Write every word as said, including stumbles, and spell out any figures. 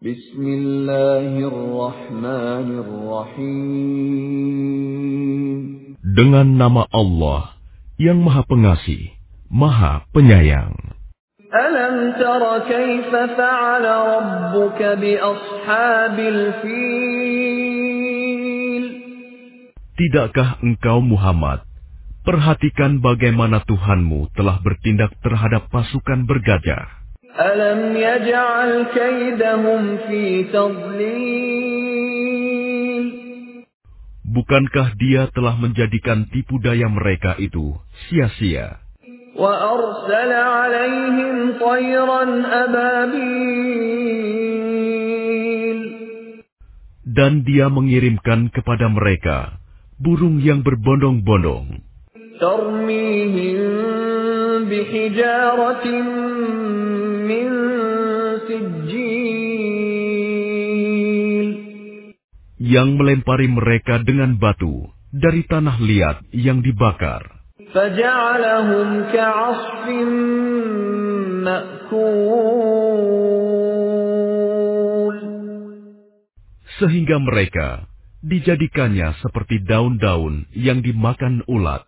Bismillahirrahmanirrahim. Dengan nama Allah yang Maha Pengasih, Maha Penyayang. Alam tara kaifa fa'ala rabbuka bi ashabil fil? Tidakkah engkau Muhammad perhatikan bagaimana Tuhanmu telah bertindak terhadap pasukan bergajah? Alam yaj'al kaidahum fi tadlil? Bukankah Dia telah menjadikan tipu daya mereka itu sia-sia? Wa arsala 'alaihim tayran ababil. Dan Dia mengirimkan kepada mereka burung yang berbondong-bondong. Tarmihim bihijaratin min sijil. Yang melempari mereka dengan batu dari tanah liat yang dibakar. Faja'alahum ka'asfin ma'kul. Sehingga mereka dijadikannya seperti daun-daun yang dimakan ulat.